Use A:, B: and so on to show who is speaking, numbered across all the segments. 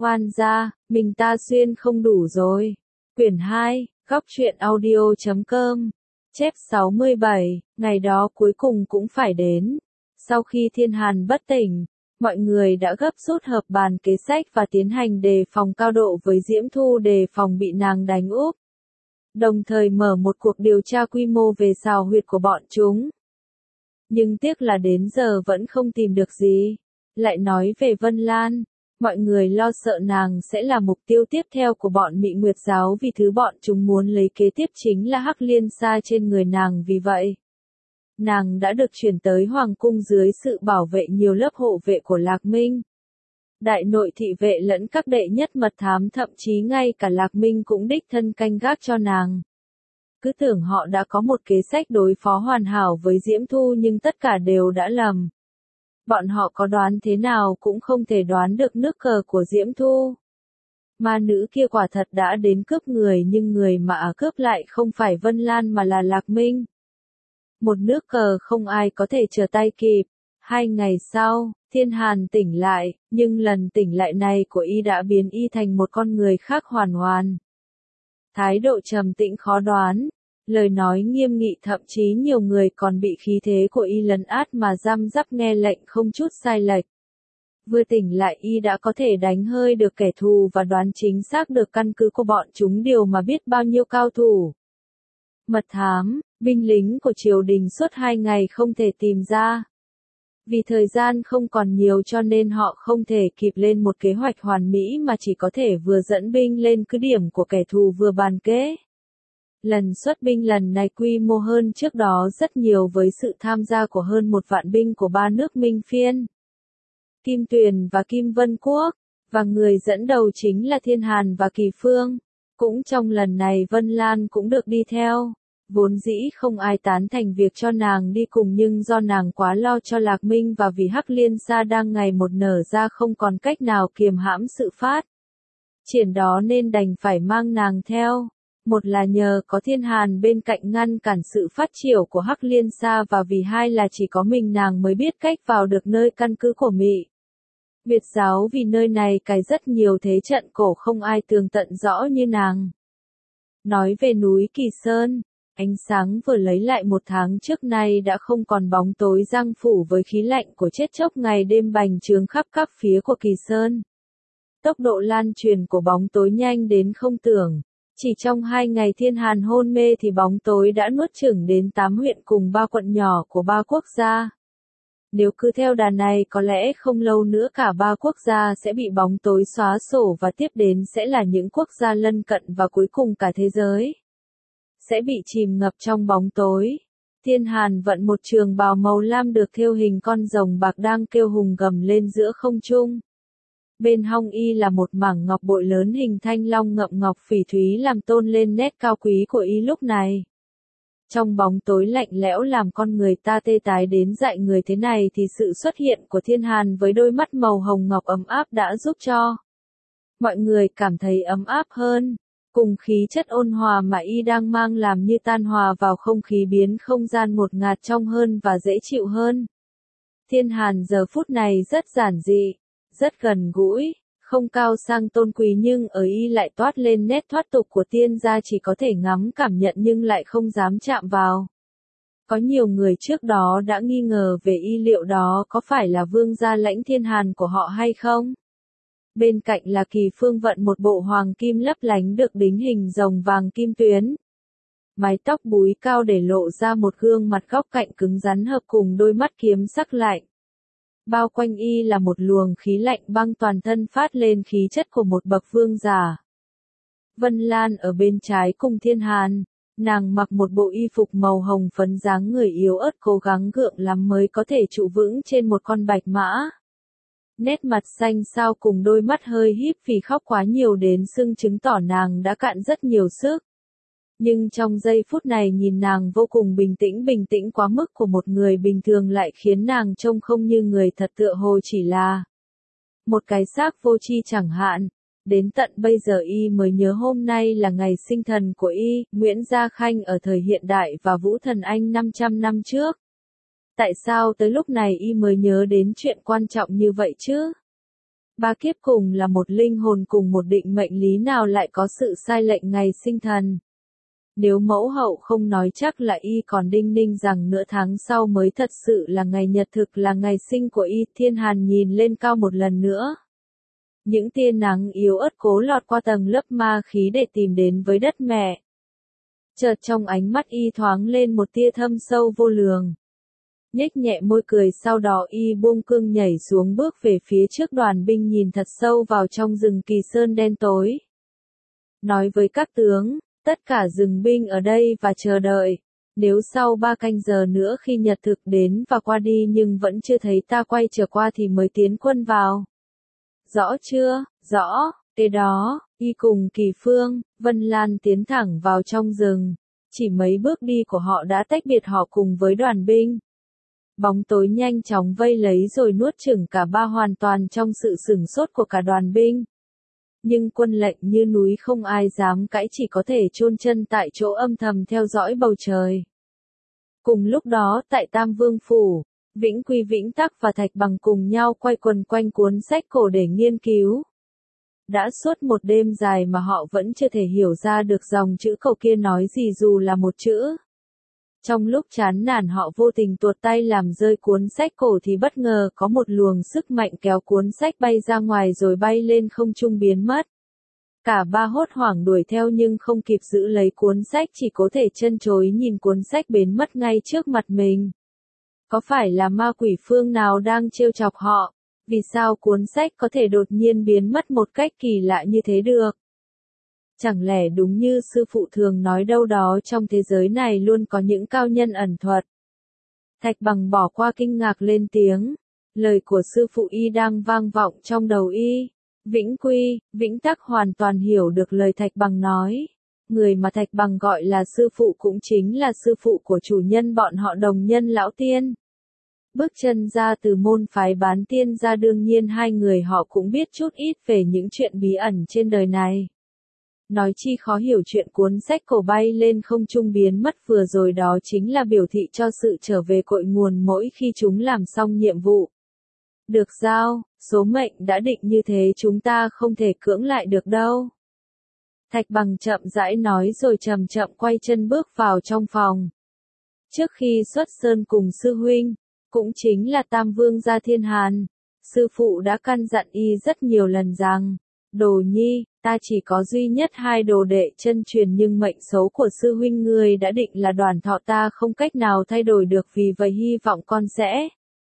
A: Oan gia, mình ta xuyên không đủ rồi. Quyển 2, góc truyện audio.com. Chép 67, ngày đó cuối cùng cũng phải đến. Sau khi Thiên Hàn bất tỉnh, mọi người đã gấp rút họp bàn kế sách và tiến hành đề phòng cao độ với Diễm Thu đề phòng bị nàng đánh úp. Đồng thời mở một cuộc điều tra quy mô về xào huyệt của bọn chúng. Nhưng tiếc là đến giờ vẫn không tìm được gì. Lại nói về Vân Lan, mọi người lo sợ nàng sẽ là mục tiêu tiếp theo của bọn Mị Nguyệt giáo vì thứ bọn chúng muốn lấy kế tiếp chính là Hắc Liên Sa trên người nàng. Vì vậy, nàng đã được chuyển tới Hoàng cung dưới sự bảo vệ nhiều lớp hộ vệ của Lạc Minh. Đại nội thị vệ lẫn các đệ nhất mật thám, thậm chí ngay cả Lạc Minh cũng đích thân canh gác cho nàng. Cứ tưởng họ đã có một kế sách đối phó hoàn hảo với Diễm Thu nhưng tất cả đều đã lầm. Bọn họ có đoán thế nào cũng không thể đoán được nước cờ của Diễm Thu. Ma nữ kia quả thật đã đến cướp người nhưng người mà cướp lại không phải Vân Lan mà là Lạc Minh. Một nước cờ không ai có thể trở tay kịp. 2 ngày sau, Thiên Hàn tỉnh lại, nhưng lần tỉnh lại này của y đã biến y thành một con người khác hoàn toàn. Thái độ trầm tĩnh khó đoán, lời nói nghiêm nghị, thậm chí nhiều người còn bị khí thế của y lấn át mà răm rắp nghe lệnh không chút sai lệch. Vừa tỉnh lại y đã có thể đánh hơi được kẻ thù và đoán chính xác được căn cứ của bọn chúng, điều mà biết bao nhiêu cao thủ. Mật thám, binh lính của triều đình suốt 2 ngày không thể tìm ra. Vì thời gian không còn nhiều cho nên họ không thể kịp lên một kế hoạch hoàn mỹ mà chỉ có thể vừa dẫn binh lên cứ điểm của kẻ thù vừa bàn kế. Lần xuất binh lần này quy mô hơn trước đó rất nhiều với sự tham gia của hơn 1 vạn binh của 3 nước Minh Phiên, Kim Tuyền và Kim Vân Quốc, và người dẫn đầu chính là Thiên Hàn và Kỳ Phương. Cũng trong lần này Vân Lan cũng được đi theo. Vốn dĩ không ai tán thành việc cho nàng đi cùng nhưng do nàng quá lo cho Lạc Minh và vì Hắc Liên Sa đang ngày một nở ra không còn cách nào kiềm hãm sự phát triển đó nên đành phải mang nàng theo. Một là nhờ có Thiên Hàn bên cạnh ngăn cản sự phát triển của Hắc Liên Sa, và vì hai là chỉ có mình nàng mới biết cách vào được nơi căn cứ của Mị Nguyệt giáo, vì nơi này cài rất nhiều thế trận cổ không ai tường tận rõ như nàng. Nói về núi Kỳ Sơn, ánh sáng vừa lấy lại 1 tháng trước nay đã không còn bóng tối giăng phủ với khí lạnh của chết chóc ngày đêm bành trướng khắp các phía của Kỳ Sơn. Tốc độ lan truyền của bóng tối nhanh đến không tưởng. Chỉ trong 2 ngày Thiên Hàn hôn mê thì bóng tối đã nuốt chửng đến 8 huyện cùng 3 quận nhỏ của 3 quốc gia. Nếu cứ theo đà này có lẽ không lâu nữa cả 3 quốc gia sẽ bị bóng tối xóa sổ và tiếp đến sẽ là những quốc gia lân cận và cuối cùng cả thế giới sẽ bị chìm ngập trong bóng tối. Thiên Hàn vận một trường bào màu lam được thêu hình con rồng bạc đang kêu hùng gầm lên giữa không trung. Bên hông y là một mảng ngọc bội lớn hình thanh long ngậm ngọc phỉ thúy làm tôn lên nét cao quý của y lúc này. Trong bóng tối lạnh lẽo làm con người ta tê tái đến dại người thế này thì sự xuất hiện của Thiên Hàn với đôi mắt màu hồng ngọc ấm áp đã giúp cho mọi người cảm thấy ấm áp hơn. Cùng khí chất ôn hòa mà y đang mang làm như tan hòa vào không khí, biến không gian ngột ngạt trong hơn và dễ chịu hơn. Thiên Hàn giờ phút này rất giản dị, rất gần gũi, không cao sang tôn quý nhưng ở y lại toát lên nét thoát tục của tiên gia, chỉ có thể ngắm cảm nhận nhưng lại không dám chạm vào. Có nhiều người trước đó đã nghi ngờ về y liệu đó có phải là vương gia lãnh Thiên Hàn của họ hay không. Bên cạnh là Kỳ Phương vận một bộ hoàng kim lấp lánh được đính hình rồng vàng kim tuyến. Mái tóc búi cao để lộ ra một gương mặt góc cạnh cứng rắn hợp cùng đôi mắt kiếm sắc lạnh. Bao quanh y là một luồng khí lạnh băng, toàn thân phát lên khí chất của một bậc vương giả. Vân Lan ở bên trái cùng Thiên Hàn, nàng mặc một bộ y phục màu hồng phấn, dáng người yếu ớt cố gắng gượng lắm mới có thể trụ vững trên một con bạch mã. Nét mặt xanh xao cùng đôi mắt hơi híp vì khóc quá nhiều đến sưng chứng tỏ nàng đã cạn rất nhiều sức. Nhưng trong giây phút này nhìn nàng vô cùng bình tĩnh quá mức của một người bình thường lại khiến nàng trông không như người thật, tựa hồ chỉ là một cái xác vô tri chẳng hạn. Đến tận bây giờ y mới nhớ hôm nay là ngày sinh thần của y, Nguyễn Gia Khanh ở thời hiện đại và Vũ Thần Anh 500 năm trước. Tại sao tới lúc này y mới nhớ đến chuyện quan trọng như vậy chứ? Ba kiếp cùng là một linh hồn cùng một định mệnh lý nào lại có sự sai lệch ngày sinh thần. Nếu mẫu hậu không nói chắc là y còn đinh ninh rằng nửa tháng sau mới thật sự là ngày nhật thực là ngày sinh của y. Thiên Hàn nhìn lên cao một lần nữa. Những tia nắng yếu ớt cố lọt qua tầng lớp ma khí để tìm đến với đất mẹ. Chợt trong ánh mắt y thoáng lên một tia thâm sâu vô lường. Nhếch nhẹ môi cười, sau đó y buông cương nhảy xuống bước về phía trước đoàn binh, nhìn thật sâu vào trong rừng Kỳ Sơn đen tối. Nói với các tướng, tất cả dừng binh ở đây và chờ đợi. Nếu sau 3 canh giờ nữa khi nhật thực đến và qua đi nhưng vẫn chưa thấy ta quay trở qua thì mới tiến quân vào. Rõ chưa? Rõ. Kế đó, y cùng Kỳ Phương, Vân Lan tiến thẳng vào trong rừng. Chỉ mấy bước đi của họ đã tách biệt họ cùng với đoàn binh. Bóng tối nhanh chóng vây lấy rồi nuốt chửng cả ba, hoàn toàn trong sự sửng sốt của cả đoàn binh. Nhưng quân lệnh như núi không ai dám cãi, chỉ có thể chôn chân tại chỗ âm thầm theo dõi bầu trời. Cùng lúc đó tại Tam Vương Phủ, Vĩnh Quy, Vĩnh Tắc và Thạch Bằng cùng nhau quay quần quanh cuốn sách cổ để nghiên cứu. Đã suốt một đêm dài mà họ vẫn chưa thể hiểu ra được dòng chữ cổ kia nói gì dù là một chữ. Trong lúc chán nản họ vô tình tuột tay làm rơi cuốn sách cổ thì bất ngờ có một luồng sức mạnh kéo cuốn sách bay ra ngoài rồi bay lên không trung biến mất. Cả ba hốt hoảng đuổi theo nhưng không kịp giữ lấy cuốn sách, chỉ có thể chân chối nhìn cuốn sách biến mất ngay trước mặt mình. Có phải là ma quỷ phương nào đang trêu chọc họ? Vì sao cuốn sách có thể đột nhiên biến mất một cách kỳ lạ như thế được? Chẳng lẽ đúng như sư phụ thường nói, đâu đó trong thế giới này luôn có những cao nhân ẩn thuật? Thạch Bằng bỏ qua kinh ngạc lên tiếng. Lời của sư phụ y đang vang vọng trong đầu y. Vĩnh Quy, Vĩnh Tắc hoàn toàn hiểu được lời Thạch Bằng nói. Người mà Thạch Bằng gọi là sư phụ cũng chính là sư phụ của chủ nhân bọn họ, Đồng Nhân Lão Tiên. Bước chân ra từ môn phái Bán Tiên ra, đương nhiên hai người họ cũng biết chút ít về những chuyện bí ẩn trên đời này. Nói chi khó hiểu chuyện cuốn sách cổ bay lên không trung biến mất vừa rồi đó chính là biểu thị cho sự trở về cội nguồn mỗi khi chúng làm xong nhiệm vụ được giao. Số mệnh đã định như thế, chúng ta không thể cưỡng lại được đâu. Thạch Bằng chậm rãi nói rồi chậm chậm quay chân bước vào trong phòng. Trước khi xuất sơn cùng sư huynh, cũng chính là Tam Vương gia Thiên Hàn, sư phụ đã căn dặn y rất nhiều lần rằng, Đồ Nhi, ta chỉ có duy nhất 2 đồ đệ chân truyền nhưng mệnh số của sư huynh ngươi đã định là đoàn thọ, ta không cách nào thay đổi được, vì vậy hy vọng con sẽ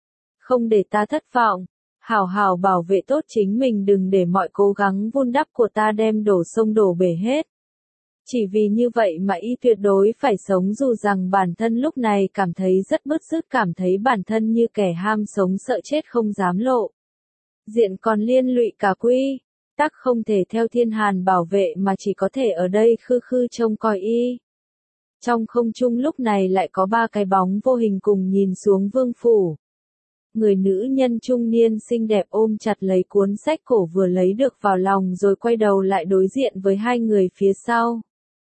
A: không để ta thất vọng. Hảo hảo bảo vệ tốt chính mình, đừng để mọi cố gắng vun đắp của ta đem đổ sông đổ bể hết. Chỉ vì như vậy mà y tuyệt đối phải sống, dù rằng bản thân lúc này cảm thấy rất bứt rứt, cảm thấy bản thân như kẻ ham sống sợ chết không dám lộ diện, còn liên lụy cả Quy Tắc không thể theo Thiên Hàn bảo vệ mà chỉ có thể ở đây khư khư trông coi y. Trong không trung lúc này lại có 3 cái bóng vô hình cùng nhìn xuống vương phủ. Người nữ nhân trung niên xinh đẹp ôm chặt lấy cuốn sách cổ vừa lấy được vào lòng rồi quay đầu lại đối diện với 2 người phía sau.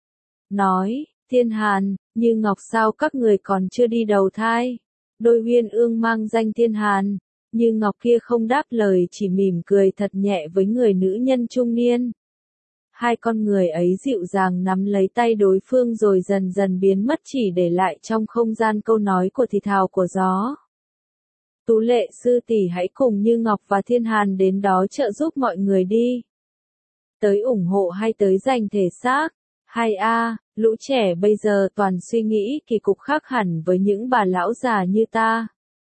A: Nói, Thiên Hàn, Như Ngọc, sao các người còn chưa đi đầu thai? Đôi uyên ương mang danh Thiên Hàn, Như Ngọc kia không đáp lời, chỉ mỉm cười thật nhẹ với người nữ nhân trung niên. 2 con người ấy dịu dàng nắm lấy tay đối phương rồi dần dần biến mất, chỉ để lại trong không gian câu nói của thì thào của gió. Tú Lệ sư tỷ hãy cùng Như Ngọc và Thiên Hàn đến đó trợ giúp mọi người đi. Tới ủng hộ hay tới giành thể xác? Hay lũ trẻ bây giờ toàn suy nghĩ kỳ cục khác hẳn với những bà lão già như ta.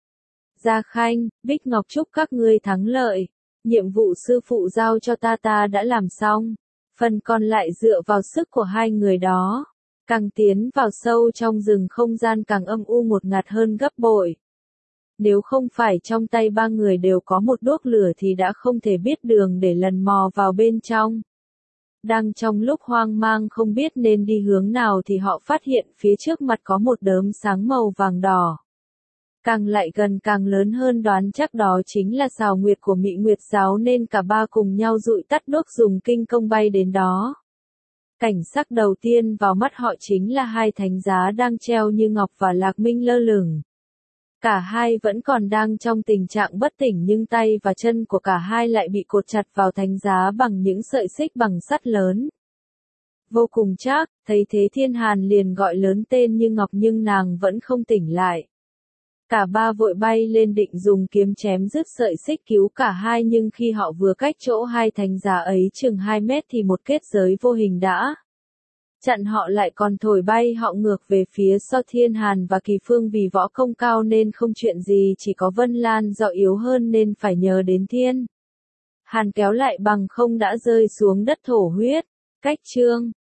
A: Gia Khanh, Bích Ngọc chúc các ngươi thắng lợi. Nhiệm vụ sư phụ giao cho ta đã làm xong. Phần còn lại dựa vào sức của 2 người đó. Càng tiến vào sâu trong rừng, không gian càng âm u một ngạt hơn gấp bội. Nếu không phải trong tay 3 người đều có một đuốc lửa thì đã không thể biết đường để lần mò vào bên trong. Đang trong lúc hoang mang không biết nên đi hướng nào thì họ phát hiện phía trước mặt có một đốm sáng màu vàng đỏ. Càng lại gần càng lớn hơn, đoán chắc đó chính là Sào Nguyệt của Mị Nguyệt giáo, nên cả ba cùng nhau dụi tắt đuốc dùng kinh công bay đến đó. Cảnh sắc đầu tiên vào mắt họ chính là 2 thánh giá đang treo Như Ngọc và Lạc Minh lơ lửng. Cả hai vẫn còn đang trong tình trạng bất tỉnh nhưng tay và chân của cả hai lại bị cột chặt vào thánh giá bằng những sợi xích bằng sắt lớn. Vô cùng chắc, thấy thế Thiên Hàn liền gọi lớn tên Như Ngọc nhưng nàng vẫn không tỉnh lại. Cả ba vội bay lên định dùng kiếm chém đứt sợi xích cứu cả hai nhưng khi họ vừa cách chỗ hai thánh giá ấy chừng 2 mét thì một kết giới vô hình đã chặn họ lại còn thổi bay họ ngược về phía sau. Thiên Hàn và Kỳ Phương vì võ công cao nên không chuyện gì, chỉ có Vân Lan do yếu hơn nên phải nhờ đến Thiên Hàn kéo lại bằng không đã rơi xuống đất thổ huyết. Cách chương